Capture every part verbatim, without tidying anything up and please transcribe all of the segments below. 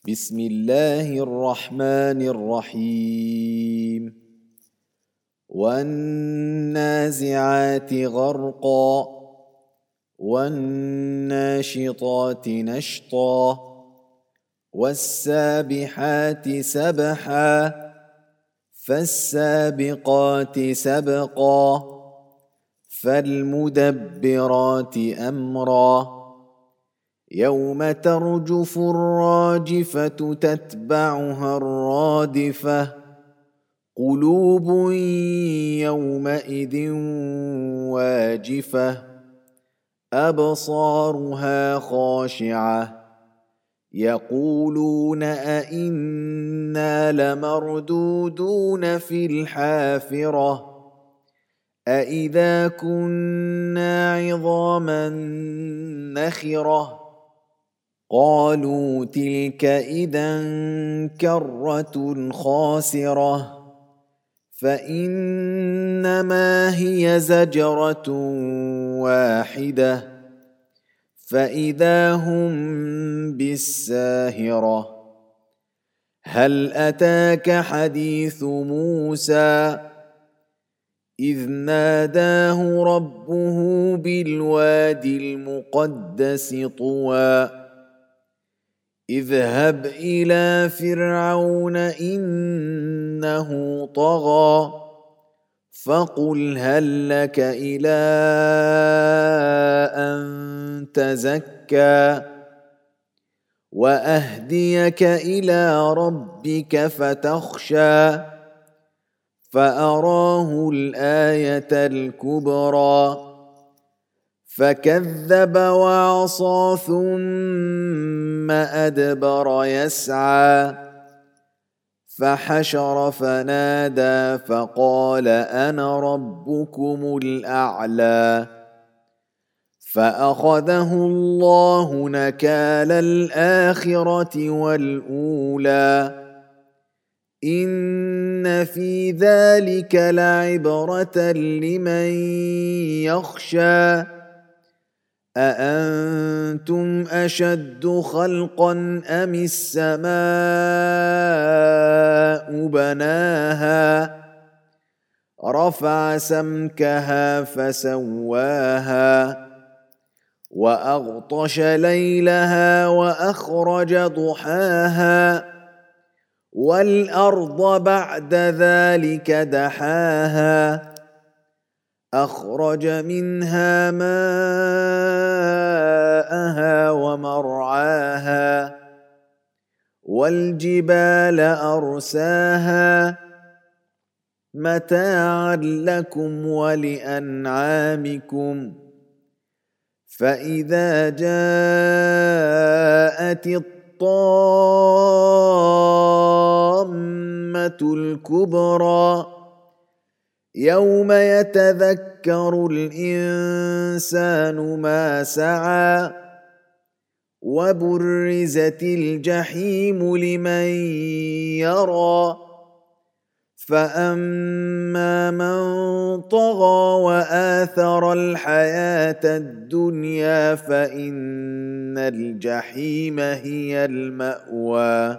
بسم الله الرحمن الرحيم والنازعات غرقا والناشطات نشطا والسابحات سبحا فالسابقات سبقا فالمدبرات أمرا يوم ترجف الراجفة تتبعها الرادفة قلوب يومئذ واجفة أبصارها خاشعة يقولون أئنا لمردودون في الحافرة أئذا كنا عظاما نخرة قالوا تلك إذا كرة خاسرة فإنما هي زجرة واحدة فإذا هم بالساهرة هل أتاك حديث موسى إذ ناداه ربه بالوادي المقدس طوى اذهب إلى فرعون إنه طغى فقل هل لك إلى أن تزكى وأهديك إلى ربك فتخشى فأراه الآية الكبرى فكذب وعصى ثم أدبر يسعى فحشر فنادى فقال أنا ربكم الأعلى فأخذه الله نكال الآخرة والأولى إن في ذلك لعبرة لمن يخشى أأنتم أشد خلقا أم السماء بناها رفع سمكها فسواها وأغطش ليلها وأخرج ضحاها والأرض بعد ذلك دحاها أخرج منها ماءها ومرعاها والجبال أرساها متاعا لكم ولأنعامكم فإذا جاءت الطامة الكبرى يوم يتذكر الإنسان ما سعى وبرزت الجحيم لمن يرى فأما من طغى وآثر الحياة الدنيا فإن الجحيم هي المأوى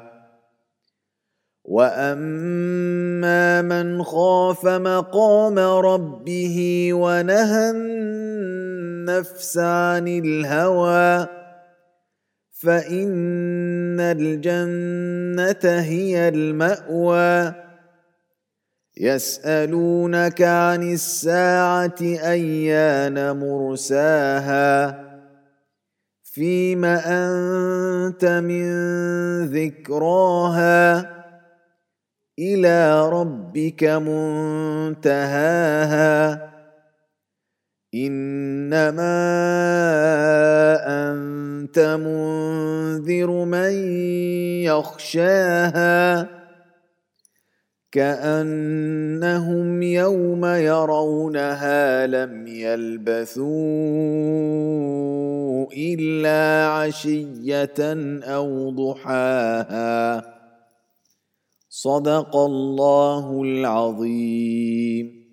وأما من خاف مقام ربه ونهى النفس عن الهوى فإن الجنة هي المأوى يسألونك عن الساعة أيان مرساها فيم أنت من ذكراها إلى ربك منتهاها إنما أنت منذر من يخشاها كأنهم يوم يرونها لم يلبثوا إلا عشية أو ضحاها صدق الله العظيم.